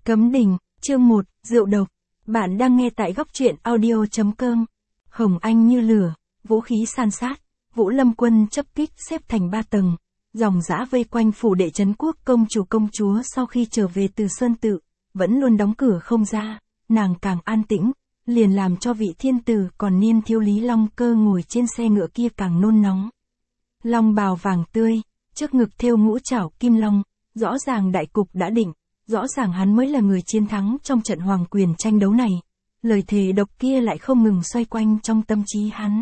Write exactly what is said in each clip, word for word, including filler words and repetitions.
Cấm đình, chương một, rượu độc. Bạn đang nghe tại góc truyện audio.com. Hồng anh như lửa, vũ khí san sát, Vũ Lâm quân chấp kích xếp thành ba tầng, dòng dã vây quanh phủ đệ trấn quốc công chủ công chúa sau khi trở về từ Sơn Tự, vẫn luôn đóng cửa không ra, nàng càng an tĩnh, liền làm cho vị thiên tử còn niên thiếu Lý Long Cơ ngồi trên xe ngựa kia càng nôn nóng. Long bào vàng tươi, trước ngực thêu ngũ trảo kim long, rõ ràng đại cục đã định. Rõ ràng hắn mới là người chiến thắng trong trận hoàng quyền tranh đấu này. Lời thề độc kia lại không ngừng xoay quanh trong tâm trí hắn.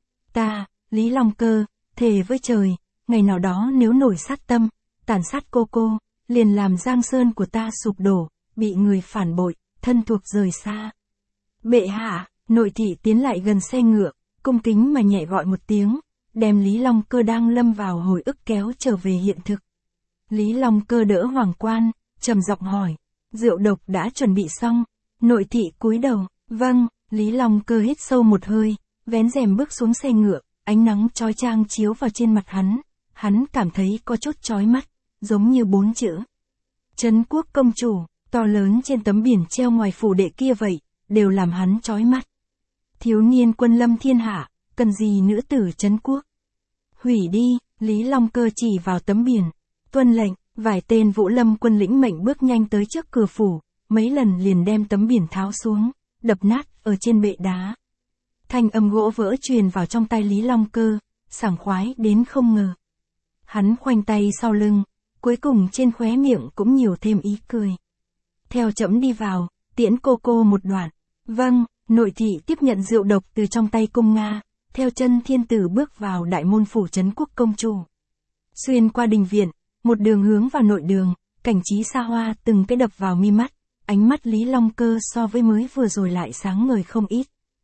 Ta, Lý Long Cơ, thề với trời, ngày nào đó nếu nổi sát tâm, tàn sát cô cô, liền làm giang sơn của ta sụp đổ, bị người phản bội, thân thuộc rời xa. Bệ hạ, nội thị tiến lại gần xe ngựa, cung kính mà nhẹ gọi một tiếng, đem Lý Long Cơ đang lâm vào hồi ức kéo trở về hiện thực. Lý Long Cơ đỡ hoàng quan, trầm giọng hỏi, rượu độc đã chuẩn bị xong, nội thị cúi đầu, vâng, Lý Long Cơ hít sâu một hơi, vén rèm bước xuống xe ngựa, ánh nắng chói chang chiếu vào trên mặt hắn, hắn cảm thấy có chút chói mắt, giống như bốn chữ. Trấn quốc công chủ, to lớn trên tấm biển treo ngoài phủ đệ kia vậy, đều làm hắn chói mắt. Thiếu niên quân lâm thiên hạ, cần gì nữ tử trấn quốc. Hủy đi, Lý Long Cơ chỉ vào tấm biển, tuân lệnh. Vài tên Vũ Lâm quân lĩnh mệnh bước nhanh tới trước cửa phủ, mấy lần liền đem tấm biển tháo xuống, đập nát ở trên bệ đá. Thanh âm gỗ vỡ truyền vào trong tai Lý Long Cơ, sảng khoái đến không ngờ. Hắn khoanh tay sau lưng, cuối cùng trên khóe miệng cũng nhiều thêm ý cười. Theo trẫm đi vào, tiễn cô cô một đoạn. Vâng, nội thị tiếp nhận rượu độc từ trong tay cung Nga, theo chân thiên tử bước vào đại môn phủ trấn quốc công chủ. Xuyên qua đình viện, một đường hướng vào nội đường, cảnh trí xa hoa từng cái đập vào mi mắt, ánh mắt Lý Long Cơ so với mới vừa rồi lại sáng ngời không ít.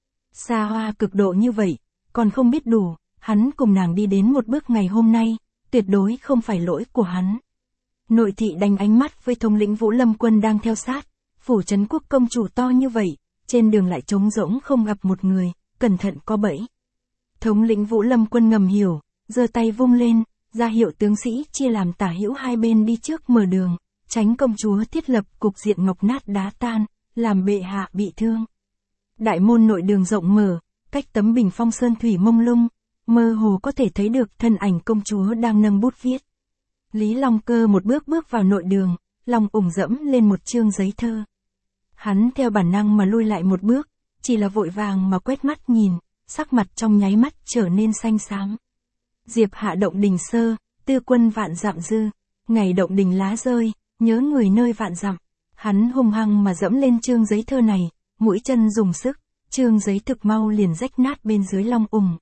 Xa hoa cực độ như vậy, còn không biết đủ, hắn cùng nàng đi đến một bước ngày hôm nay, tuyệt đối không phải lỗi của hắn. Nội thị đánh ánh mắt với thống lĩnh Vũ Lâm quân đang theo sát, phủ trấn quốc công chủ to như vậy, trên đường lại trống rỗng không gặp một người, cẩn thận có bẫy. Thống lĩnh Vũ Lâm quân ngầm hiểu, giơ tay vung lên, ra hiệu tướng sĩ chia làm tả hữu hai bên đi trước mở đường, tránh công chúa thiết lập cục diện ngọc nát đá tan, làm bệ hạ bị thương. Đại môn nội đường rộng mở, cách tấm bình phong sơn thủy mông lung, mơ hồ có thể thấy được thân ảnh công chúa đang nâng bút viết. Lý Long Cơ một bước bước vào nội đường, lòng ủng dẫm lên một chương giấy thơ. Hắn theo bản năng mà lui lại một bước, chỉ là vội vàng mà quét mắt nhìn, sắc mặt trong nháy mắt trở nên xanh xám. Diệp hạ động đình sơ, tư quân vạn dặm dư, ngày động đình lá rơi, nhớ người nơi vạn dặm. Hắn hung hăng mà dẫm lên chương giấy thơ này, mũi chân dùng sức, chương giấy thực mau liền rách nát bên dưới long ủng.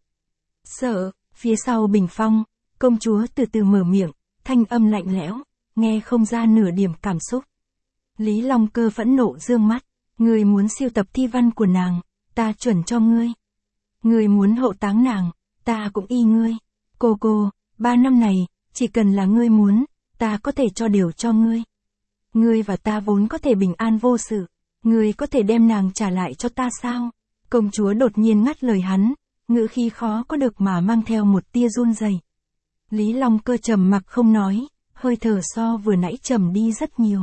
Sợ, phía sau bình phong, công chúa từ từ mở miệng, thanh âm lạnh lẽo, nghe không ra nửa điểm cảm xúc. Lý Long Cơ phẫn nộ dương mắt, người muốn siêu tập thi văn của nàng, ta chuẩn cho ngươi. Người muốn hậu táng nàng, ta cũng y ngươi. Cô cô, ba năm này, chỉ cần là ngươi muốn, ta có thể cho điều cho ngươi. Ngươi và ta vốn có thể bình an vô sự, ngươi có thể đem nàng trả lại cho ta sao? Công chúa đột nhiên ngắt lời hắn, ngữ khí khó có được mà mang theo một tia run rẩy. Lý Long Cơ trầm mặc không nói, hơi thở so vừa nãy trầm đi rất nhiều.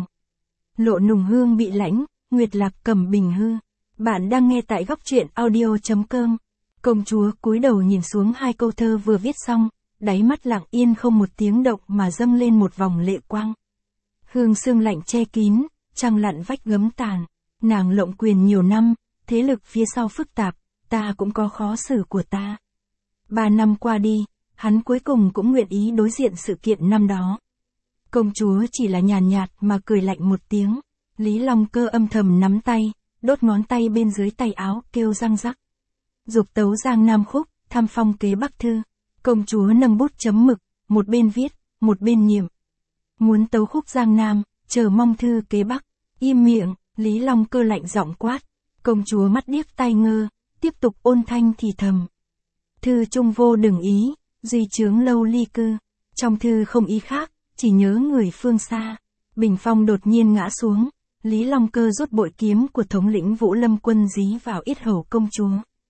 Lộ nùng hương bị lãnh, nguyệt lạc cầm bình hư. Bạn đang nghe tại góc truyện audio.com. Công chúa cúi đầu nhìn xuống hai câu thơ vừa viết xong, đáy mắt lặng yên không một tiếng động mà dâng lên một vòng lệ quang. Hương sương lạnh che kín, trăng lặn vách gấm tàn, nàng lộng quyền nhiều năm, thế lực phía sau phức tạp, ta cũng có khó xử của ta. Ba năm qua đi, hắn cuối cùng cũng nguyện ý đối diện sự kiện năm đó. Công chúa chỉ là nhàn nhạt mà cười lạnh một tiếng, Lý Long Cơ âm thầm nắm tay, đốt ngón tay bên dưới tay áo kêu răng rắc. Dục tấu Giang Nam khúc, thăm phong kế Bắc thư. Công chúa nâng bút chấm mực, một bên viết, một bên niệm. Muốn tấu khúc Giang Nam, chờ mong thư kế Bắc. Im miệng, Lý Long Cơ lạnh giọng quát. Công chúa mắt điếc tai ngơ, tiếp tục ôn thanh thì thầm. Thư trung vô đừng ý, duy chướng lâu ly cư. Trong thư không ý khác, chỉ nhớ người phương xa. Bình phong đột nhiên ngã xuống, Lý Long Cơ rút bội kiếm của thống lĩnh Vũ Lâm quân dí vào yết hầu công chúa.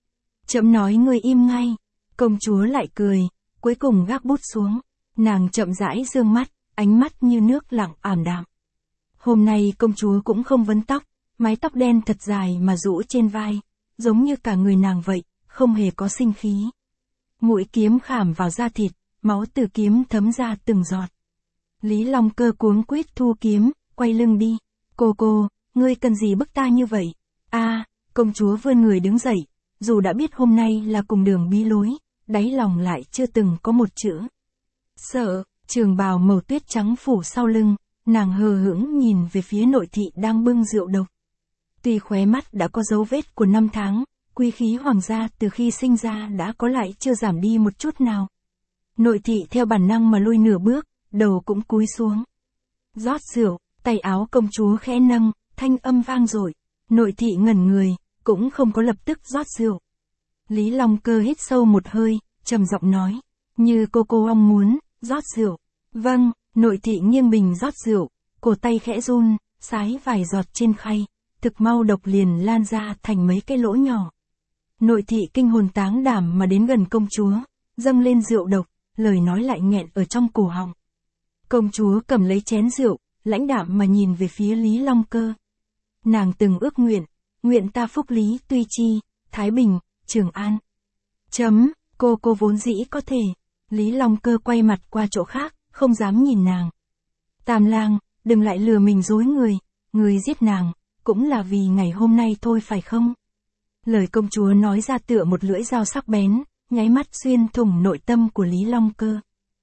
Chậm nói ngươi im ngay. Công chúa lại cười, cuối cùng gác bút xuống. Nàng chậm rãi dương mắt, ánh mắt như nước lặng ảm đạm. Hôm nay công chúa cũng không vấn tóc, mái tóc đen thật dài mà rũ trên vai, giống như cả người nàng vậy, không hề có sinh khí. Mũi kiếm khảm vào da thịt, máu từ kiếm thấm ra từng giọt. Lý Long Cơ cuống quýt thu kiếm, quay lưng đi. Cô cô, ngươi cần gì bức ta như vậy? A, à, công chúa vươn người đứng dậy, dù đã biết hôm nay là cùng đường bí lối, đáy lòng lại chưa từng có một chữ sợ. Trường bào màu tuyết trắng phủ sau lưng, nàng hờ hững nhìn về phía nội thị đang bưng rượu độc. Tuy khóe mắt đã có dấu vết của năm tháng, quý khí hoàng gia từ khi sinh ra đã có lại chưa giảm đi một chút nào. Nội thị theo bản năng mà lui nửa bước, đầu cũng cúi xuống. Rót rượu, tay áo công chúa khẽ nâng, thanh âm vang dội. Nội thị ngẩn người, cũng không có lập tức rót rượu. Lý Long Cơ hít sâu một hơi, trầm giọng nói, như cô cô ông muốn, rót rượu. Vâng, nội thị nghiêng bình rót rượu, cổ tay khẽ run, sái vài giọt trên khay, thực mau độc liền lan ra thành mấy cái lỗ nhỏ. Nội thị kinh hồn táng đảm mà đến gần công chúa, dâng lên rượu độc, lời nói lại nghẹn ở trong cổ họng. Công chúa cầm lấy chén rượu, lãnh đạm mà nhìn về phía Lý Long Cơ. Nàng từng ước nguyện, nguyện ta phúc lý tuy chi, Thái Bình, Trường An. Chấm, cô cô vốn dĩ có thể. Lý Long Cơ quay mặt qua chỗ khác, không dám nhìn nàng. Tam lang, đừng lại lừa mình dối người, người giết nàng, cũng là vì ngày hôm nay thôi phải không? Lời công chúa nói ra tựa một lưỡi dao sắc bén, nháy mắt xuyên thủng nội tâm của Lý Long Cơ.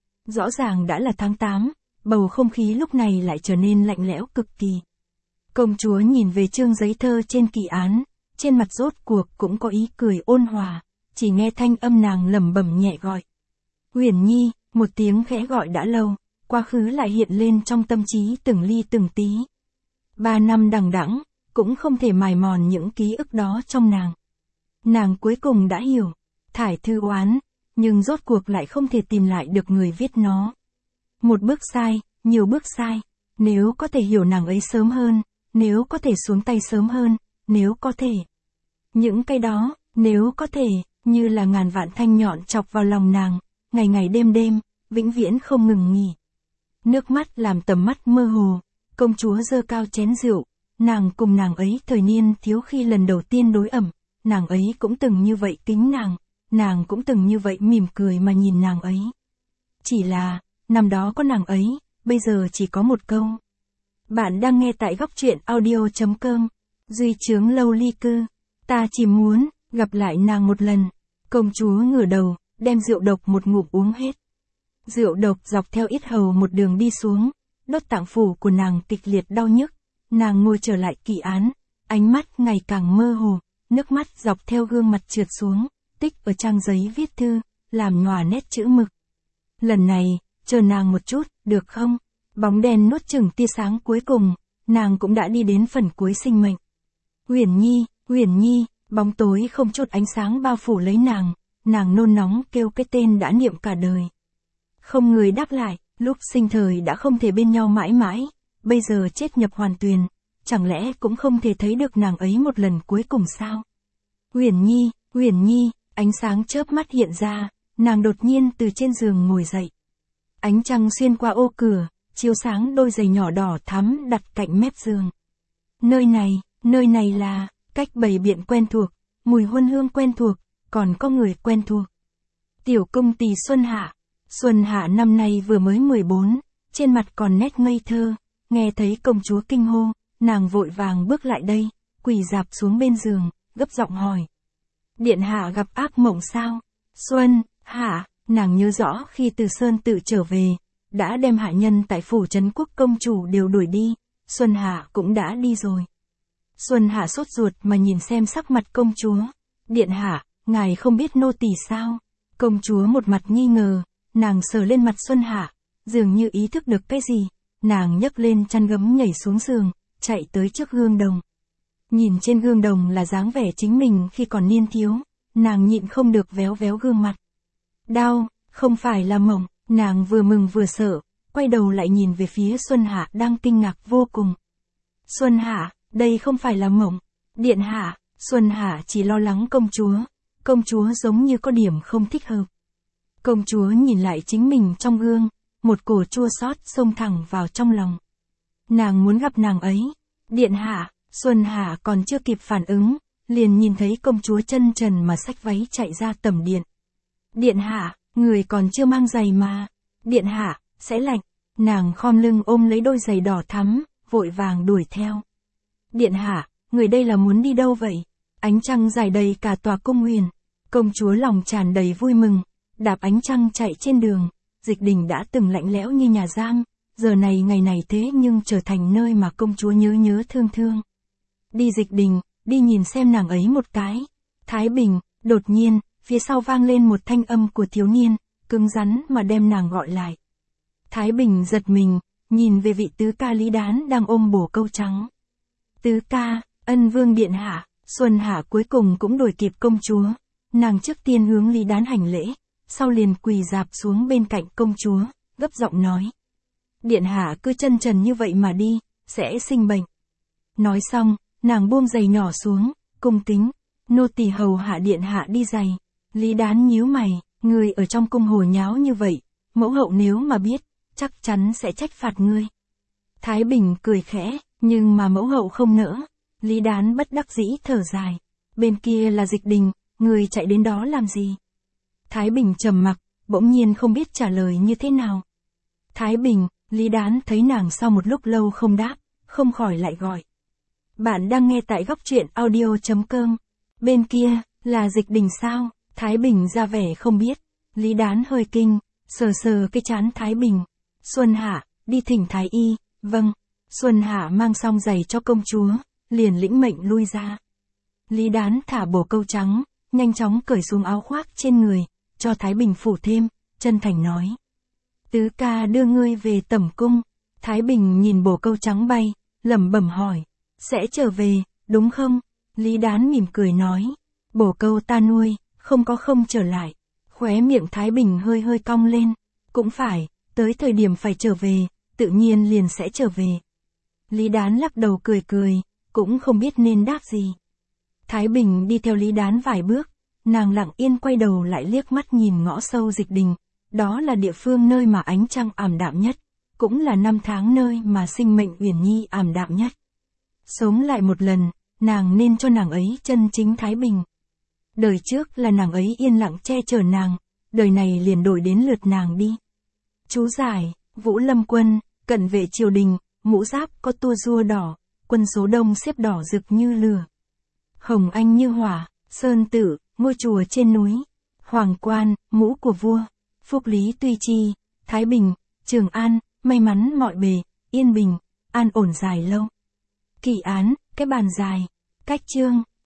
Rõ ràng đã là tháng tám, bầu không khí lúc này lại trở nên lạnh lẽo cực kỳ. Công chúa nhìn về chương giấy thơ trên kỷ án, trên mặt rốt cuộc cũng có ý cười ôn hòa, chỉ nghe thanh âm nàng lẩm bẩm nhẹ gọi. Huyền Nhi, một tiếng khẽ gọi đã lâu, quá khứ lại hiện lên trong tâm trí từng ly từng tí. Ba năm đằng đẵng, cũng không thể mài mòn những ký ức đó trong nàng. Nàng cuối cùng đã hiểu, thải thư oán, nhưng rốt cuộc lại không thể tìm lại được người viết nó. Một bước sai, nhiều bước sai, nếu có thể hiểu nàng ấy sớm hơn, nếu có thể xuống tay sớm hơn, nếu có thể. Những cái đó, nếu có thể, như là ngàn vạn thanh nhọn chọc vào lòng nàng, ngày ngày đêm đêm, vĩnh viễn không ngừng nghỉ. Nước mắt làm tầm mắt mơ hồ, công chúa giơ cao chén rượu, nàng cùng nàng ấy thời niên thiếu khi lần đầu tiên đối ẩm, nàng ấy cũng từng như vậy kính nàng, nàng cũng từng như vậy mỉm cười mà nhìn nàng ấy. Chỉ là, năm đó có nàng ấy, bây giờ chỉ có một câu. Bạn đang nghe tại góc truyện audio chấm com, Duy Chướng Lâu Ly Cư, ta chỉ muốn, gặp lại nàng một lần. Công chúa ngửa đầu, đem rượu độc một ngụm uống hết. Rượu độc dọc theo yết hầu một đường đi xuống, đốt tạng phủ của nàng kịch liệt đau nhức. Nàng ngồi trở lại kỷ án, ánh mắt ngày càng mơ hồ, nước mắt dọc theo gương mặt trượt xuống, tích ở trang giấy viết thư, làm nhòa nét chữ mực. Lần này, chờ nàng một chút, được không? Bóng đèn nuốt chửng tia sáng cuối cùng, nàng cũng đã đi đến phần cuối sinh mệnh. Huyền Nhi, Huyền Nhi, bóng tối không chút ánh sáng bao phủ lấy nàng, nàng nôn nóng kêu cái tên đã niệm cả đời. Không người đáp lại, lúc sinh thời đã không thể bên nhau mãi mãi, bây giờ chết nhập hoàn tuyền, chẳng lẽ cũng không thể thấy được nàng ấy một lần cuối cùng sao? Huyền Nhi, Huyền Nhi, ánh sáng chớp mắt hiện ra, nàng đột nhiên từ trên giường ngồi dậy. Ánh trăng xuyên qua ô cửa, chiếu sáng đôi giày nhỏ đỏ thắm đặt cạnh mép giường. Nơi này, nơi này là, cách bày biện quen thuộc, mùi huân hương quen thuộc, còn có người quen thuộc. Tiểu công tỳ Xuân Hạ. Xuân Hạ năm nay vừa mới mười bốn, trên mặt còn nét ngây thơ, nghe thấy công chúa kinh hô, nàng vội vàng bước lại đây, quỳ rạp xuống bên giường, gấp giọng hỏi. Điện hạ gặp ác mộng sao? Xuân Hạ, nàng nhớ rõ khi từ Sơn Tự trở về, đã đem hạ nhân tại phủ trấn quốc công chủ đều đuổi đi, Xuân Hạ cũng đã đi rồi. Xuân Hạ sốt ruột mà nhìn xem sắc mặt công chúa. Điện hạ, ngài không biết nô tỳ sao? Công chúa một mặt nghi ngờ, nàng sờ lên mặt Xuân Hạ, dường như ý thức được cái gì, nàng nhấc lên chăn gấm nhảy xuống giường, chạy tới trước gương đồng. Nhìn trên gương đồng là dáng vẻ chính mình khi còn niên thiếu, nàng nhịn không được véo véo gương mặt. Đau, không phải là mộng, nàng vừa mừng vừa sợ, quay đầu lại nhìn về phía Xuân Hạ đang kinh ngạc vô cùng. Xuân Hạ, đây không phải là mộng. Điện hạ, Xuân Hạ chỉ lo lắng công chúa, công chúa giống như có điểm không thích hợp. Công chúa nhìn lại chính mình trong gương, một cổ chua xót xông thẳng vào trong lòng. Nàng muốn gặp nàng ấy. Điện hạ, Xuân Hạ còn chưa kịp phản ứng, liền nhìn thấy công chúa chân trần mà xách váy chạy ra tầm điện. Điện hạ, người còn chưa mang giày mà. Điện hạ, sẽ lạnh. Nàng khom lưng ôm lấy đôi giày đỏ thắm, vội vàng đuổi theo. Điện hạ, người đây là muốn đi đâu vậy? Ánh trăng rải đầy cả tòa cung huyền. Công chúa lòng tràn đầy vui mừng, đạp ánh trăng chạy trên đường. Dịch đình đã từng lạnh lẽo như nhà giam, giờ này ngày này thế nhưng trở thành nơi mà công chúa nhớ nhớ thương thương. Đi Dịch đình, đi nhìn xem nàng ấy một cái. Thái Bình, đột nhiên, phía sau vang lên một thanh âm của thiếu niên, cứng rắn mà đem nàng gọi lại. Thái Bình giật mình, nhìn về vị tứ ca Lý Đán đang ôm bổ câu trắng. Tứ ca, ân vương điện hạ. Xuân Hạ cuối cùng cũng đuổi kịp công chúa. Nàng trước tiên hướng Lý Đán hành lễ, sau liền quỳ dạp xuống bên cạnh công chúa, gấp giọng nói. Điện hạ cứ chân trần như vậy mà đi, sẽ sinh bệnh. Nói xong, nàng buông giày nhỏ xuống, cung kính, nô tỳ hầu hạ điện hạ đi giày. Lý Đán nhíu mày, người ở trong cung hồ nháo như vậy, mẫu hậu nếu mà biết, chắc chắn sẽ trách phạt ngươi. Thái Bình cười khẽ, nhưng mà mẫu hậu không nỡ. Lý Đán bất đắc dĩ thở dài. Bên kia là Dịch đình, người chạy đến đó làm gì? Thái Bình trầm mặc, bỗng nhiên không biết trả lời như thế nào. Thái Bình, Lý Đán thấy nàng sau một lúc lâu không đáp, không khỏi lại gọi. Bạn đang nghe tại góc truyện audio chấm com. Bên kia, là Dịch đình sao? Thái Bình ra vẻ không biết. Lý Đán hơi kinh, sờ sờ cái trán Thái Bình. Xuân Hạ, đi thỉnh Thái y. Vâng. Xuân Hạ mang xong giày cho công chúa, liền lĩnh mệnh lui ra. Lý Đán thả bổ câu trắng, nhanh chóng cởi xuống áo khoác trên người, cho Thái Bình phủ thêm, chân thành nói. Tứ ca đưa ngươi về tẩm cung. Thái Bình nhìn bổ câu trắng bay, lẩm bẩm hỏi. Sẽ trở về, đúng không? Lý Đán mỉm cười nói. Bổ câu ta nuôi, không có không trở lại. Khóe miệng Thái Bình hơi hơi cong lên. Cũng phải, tới thời điểm phải trở về, tự nhiên liền sẽ trở về. Lý Đán lắc đầu cười cười, cũng không biết nên đáp gì. Thái Bình đi theo Lý Đán vài bước, nàng lặng yên quay đầu lại liếc mắt nhìn ngõ sâu Dịch đình. Đó là địa phương nơi mà ánh trăng ảm đạm nhất, cũng là năm tháng nơi mà sinh mệnh Uyển Nhi ảm đạm nhất. Sống lại một lần, nàng nên cho nàng ấy chân chính thái bình. Đời trước là nàng ấy yên lặng che chở nàng, đời này liền đổi đến lượt nàng đi. Chú giải, Vũ Lâm Quân, cận vệ triều đình, mũ giáp có tua rua đỏ, quân số đông xếp đỏ rực như lửa. Hồng anh như hỏa, sơn tử, ngôi chùa trên núi. Hoàng quan, mũ của vua. Phúc lý tuy chi, thái bình, trường an, may mắn mọi bề, yên bình, an ổn dài lâu. Kỳ án, cái bàn dài. Cách chương,